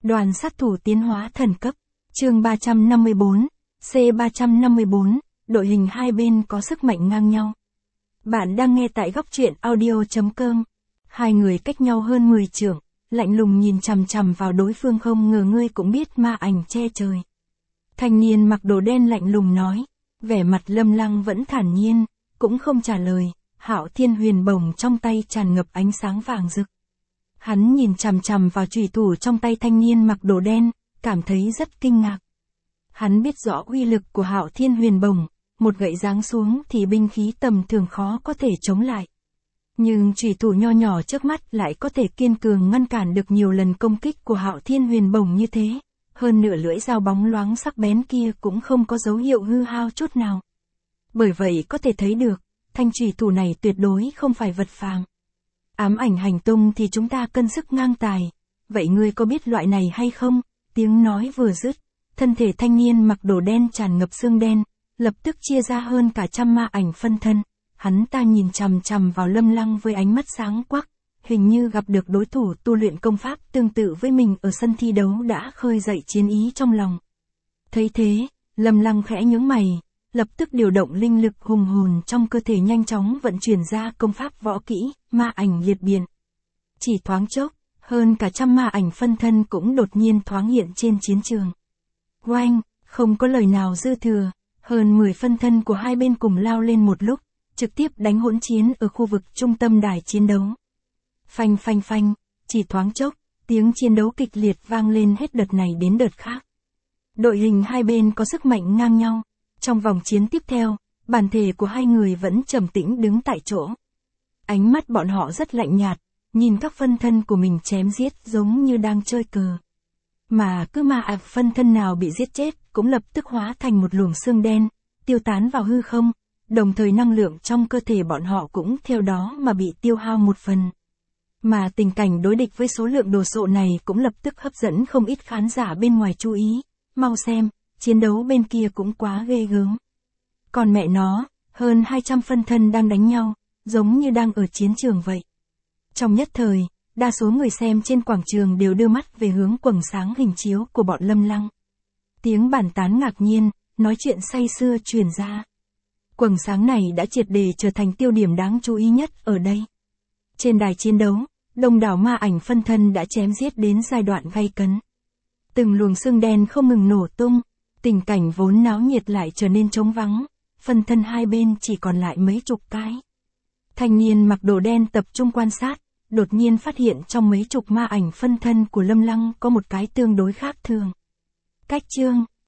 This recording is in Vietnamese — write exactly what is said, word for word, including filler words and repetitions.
Đoàn sát thủ tiến hóa thần cấp. Chương ba trăm năm mươi bốn, C ba trăm năm mươi bốn, đội hình hai bên có sức mạnh ngang nhau. Bạn đang nghe tại góc truyện audio chấm com. Hai người cách nhau hơn mười trượng, lạnh lùng nhìn chằm chằm vào đối phương, không ngờ ngươi cũng biết ma ảnh che trời. Thanh niên mặc đồ đen lạnh lùng nói, vẻ mặt Lâm Lăng vẫn thản nhiên, cũng không trả lời. Hạo Thiên Huyền Bổng trong tay tràn ngập ánh sáng vàng rực. Hắn nhìn chằm chằm vào chùy thủ trong tay thanh niên mặc đồ đen, cảm thấy rất kinh ngạc. Hắn biết rõ uy lực của Hạo Thiên Huyền Bổng, một gậy giáng xuống thì binh khí tầm thường khó có thể chống lại. Nhưng chùy thủ nho nhỏ trước mắt lại có thể kiên cường ngăn cản được nhiều lần công kích của Hạo Thiên Huyền Bổng như thế. Hơn nửa lưỡi dao bóng loáng sắc bén kia cũng không có dấu hiệu hư hao chút nào. Bởi vậy có thể thấy được, thanh chùy thủ này tuyệt đối không phải vật phàm. Ám ảnh hành tung thì chúng ta cân sức ngang tài. Vậy ngươi có biết loại này hay không? Tiếng nói vừa dứt, thân thể thanh niên mặc đồ đen tràn ngập xương đen, lập tức chia ra hơn cả trăm ma ảnh phân thân. Hắn ta nhìn chằm chằm vào Lâm Lăng với ánh mắt sáng quắc, hình như gặp được đối thủ tu luyện công pháp tương tự với mình ở sân thi đấu đã khơi dậy chiến ý trong lòng. Thấy thế, Lâm Lăng khẽ nhướng mày, lập tức điều động linh lực hùng hồn trong cơ thể nhanh chóng vận chuyển ra công pháp võ kỹ, ma ảnh liệt biện. Chỉ thoáng chốc, hơn cả trăm ma ảnh phân thân cũng đột nhiên thoáng hiện trên chiến trường. Oanh, không có lời nào dư thừa, hơn mười phân thân của hai bên cùng lao lên một lúc, trực tiếp đánh hỗn chiến ở khu vực trung tâm đài chiến đấu. Phanh phanh phanh, chỉ thoáng chốc, tiếng chiến đấu kịch liệt vang lên hết đợt này đến đợt khác. Đội hình hai bên có sức mạnh ngang nhau. Trong vòng chiến tiếp theo, bản thể của hai người vẫn trầm tĩnh đứng tại chỗ. Ánh mắt bọn họ rất lạnh nhạt, nhìn các phân thân của mình chém giết giống như đang chơi cờ. Mà cứ ma ạc phân thân nào bị giết chết cũng lập tức hóa thành một luồng xương đen, tiêu tán vào hư không, đồng thời năng lượng trong cơ thể bọn họ cũng theo đó mà bị tiêu hao một phần. Mà tình cảnh đối địch với số lượng đồ sộ này cũng lập tức hấp dẫn không ít khán giả bên ngoài chú ý. Mau xem, chiến đấu bên kia cũng quá ghê gớm. Còn mẹ nó, hơn hai trăm phân thân đang đánh nhau, giống như đang ở chiến trường vậy. Trong nhất thời, đa số người xem trên quảng trường đều đưa mắt về hướng quầng sáng hình chiếu của bọn Lâm Lăng. Tiếng bàn tán ngạc nhiên, nói chuyện say sưa truyền ra. Quầng sáng này đã triệt để trở thành tiêu điểm đáng chú ý nhất ở đây. Trên đài chiến đấu, đông đảo ma ảnh phân thân đã chém giết đến giai đoạn gay cấn. Từng luồng xương đen không ngừng nổ tung, tình cảnh vốn náo nhiệt lại trở nên trống vắng, phân thân hai bên chỉ còn lại mấy chục cái. Thanh niên mặc đồ đen tập trung quan sát, đột nhiên phát hiện trong mấy chục ma ảnh phân thân của Lâm Lăng có một cái tương đối khác thường. Cách chương